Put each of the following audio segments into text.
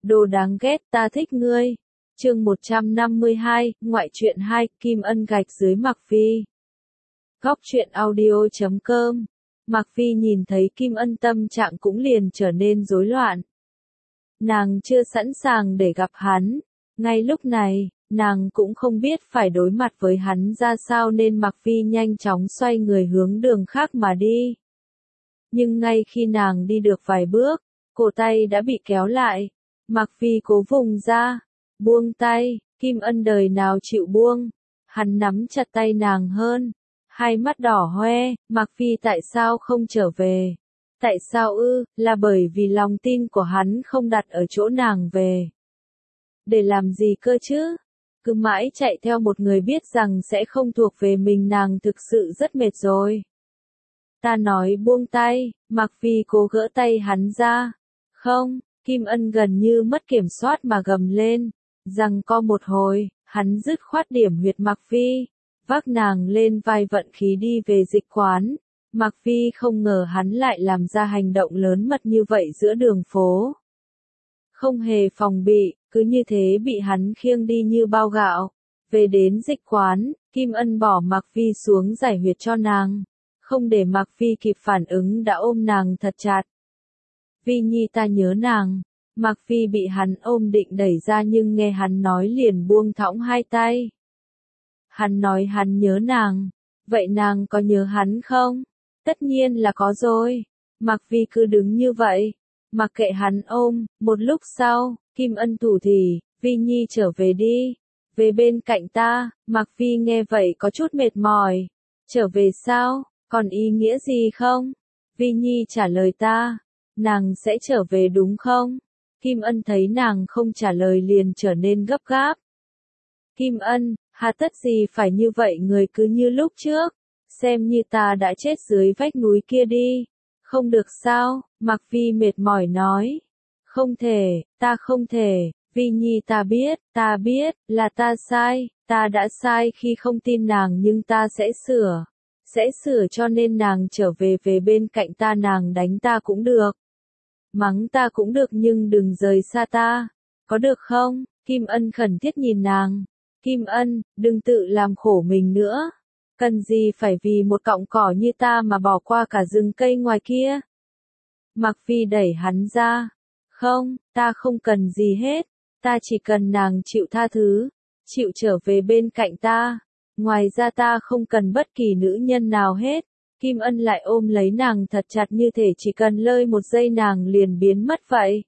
Đồ đáng ghét, ta thích ngươi. Chương 152, ngoại truyện 2, Kim Ân gạch dưới Mạc Phi. Góc truyện audio.com. Mạc Phi nhìn thấy Kim Ân tâm trạng cũng liền trở nên rối loạn. Nàng chưa sẵn sàng để gặp hắn. Ngay lúc này, nàng cũng không biết phải đối mặt với hắn ra sao nên Mạc Phi nhanh chóng xoay người hướng đường khác mà đi. Nhưng ngay khi nàng đi được vài bước, cổ tay đã bị kéo lại. Mạc Phi cố vùng ra, buông tay, Kim Ân đời nào chịu buông. Hắn nắm chặt tay nàng hơn, hai mắt đỏ hoe, Mạc Phi tại sao không trở về? Tại sao ư? Là bởi vì lòng tin của hắn không đặt ở chỗ nàng về. Để làm gì cơ chứ? Cứ mãi chạy theo một người biết rằng sẽ không thuộc về mình, nàng thực sự rất mệt rồi. Ta nói buông tay, Mạc Phi cố gỡ tay hắn ra. Không, Kim Ân gần như mất kiểm soát mà gầm lên. Rằng co một hồi, hắn dứt khoát điểm huyệt Mạc Phi. Vác nàng lên vai vận khí đi về dịch quán. Mạc Phi không ngờ hắn lại làm ra hành động lớn mật như vậy giữa đường phố. Không hề phòng bị, cứ như thế bị hắn khiêng đi như bao gạo. Về đến dịch quán, Kim Ân bỏ Mạc Phi xuống giải huyệt cho nàng. Không để Mạc Phi kịp phản ứng đã ôm nàng thật chặt. Vi Nhi, ta nhớ nàng. Mạc Phi bị hắn ôm định đẩy ra nhưng nghe hắn nói liền buông thõng hai tay. Hắn nói hắn nhớ nàng. Vậy nàng có nhớ hắn không? Tất nhiên là có rồi. Mạc Phi cứ đứng như vậy. Mặc kệ hắn ôm, một lúc sau, Kim Ân thủ thỉ, Vi Nhi trở về đi. Về bên cạnh ta. Mạc Phi nghe vậy có chút mệt mỏi. Trở về sao? Còn ý nghĩa gì không? Vi Nhi trả lời ta. Nàng sẽ trở về đúng không? Kim Ân thấy nàng không trả lời liền trở nên gấp gáp. Kim Ân, hà tất gì phải như vậy, người cứ như lúc trước. Xem như ta đã chết dưới vách núi kia đi. Không được sao? Mạc Phi mệt mỏi nói. Không thể, ta không thể. Vi Nhi, ta biết, là ta sai. Ta đã sai khi không tin nàng nhưng ta sẽ sửa. Sẽ sửa cho nên nàng trở về bên cạnh ta, nàng đánh ta cũng được. Mắng ta cũng được nhưng đừng rời xa ta. Có được không? Kim Ân khẩn thiết nhìn nàng. Kim Ân, đừng tự làm khổ mình nữa. Cần gì phải vì một cọng cỏ như ta mà bỏ qua cả rừng cây ngoài kia? Mạc Phi đẩy hắn ra. Không, ta không cần gì hết. Ta chỉ cần nàng chịu tha thứ. Chịu trở về bên cạnh ta. Ngoài ra ta không cần bất kỳ nữ nhân nào hết. Kim Ân lại ôm lấy nàng thật chặt như thể chỉ cần lơi một giây nàng liền biến mất vậy.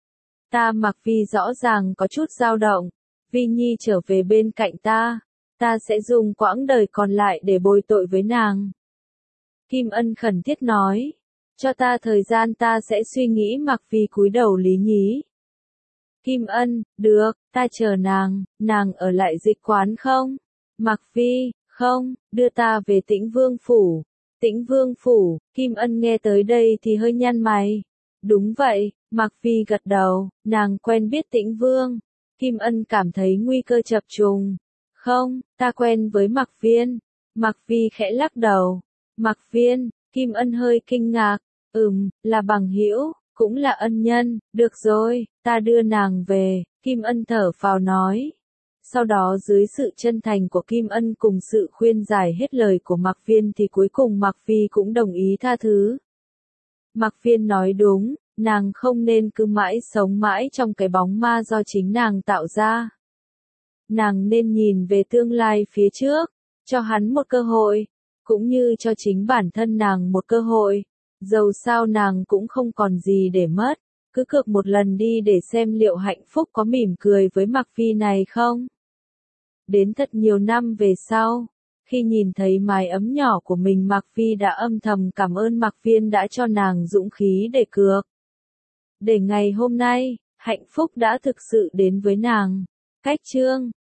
Ta Mạc Phi rõ ràng có chút dao động. Vi Nhi trở về bên cạnh ta. Ta sẽ dùng quãng đời còn lại để bồi tội với nàng. Kim Ân khẩn thiết nói. Cho ta thời gian, ta sẽ suy nghĩ. Mạc Phi cúi đầu lý nhí. Kim Ân, được, ta chờ nàng ở lại dịch quán không? Mạc Phi, không, đưa ta về Tĩnh Vương Phủ. Tĩnh Vương Phủ, Kim Ân nghe tới đây thì hơi nhăn mày. Đúng vậy, Mạc Phi gật đầu, nàng quen biết Tĩnh Vương. Kim Ân cảm thấy nguy cơ chập trùng. Không, ta quen với Mạc Viên. Mạc Phi khẽ lắc đầu. Mạc Viên, Kim Ân hơi kinh ngạc. Là bằng hữu, cũng là ân nhân. Được rồi, ta đưa nàng về. Kim Ân thở phào nói. Sau đó dưới sự chân thành của Kim Ân cùng sự khuyên giải hết lời của Mạc Viên thì cuối cùng Mạc Phi cũng đồng ý tha thứ. Mạc Viên nói đúng, nàng không nên cứ mãi sống mãi trong cái bóng ma do chính nàng tạo ra. Nàng nên nhìn về tương lai phía trước, cho hắn một cơ hội, cũng như cho chính bản thân nàng một cơ hội. Dầu sao nàng cũng không còn gì để mất, cứ cược một lần đi để xem liệu hạnh phúc có mỉm cười với Mạc Phi này không. Đến thật nhiều năm về sau, khi nhìn thấy mái ấm nhỏ của mình, Mạc Phi đã âm thầm cảm ơn Mạc Viên đã cho nàng dũng khí để cược. Để ngày hôm nay, hạnh phúc đã thực sự đến với nàng. Cách chương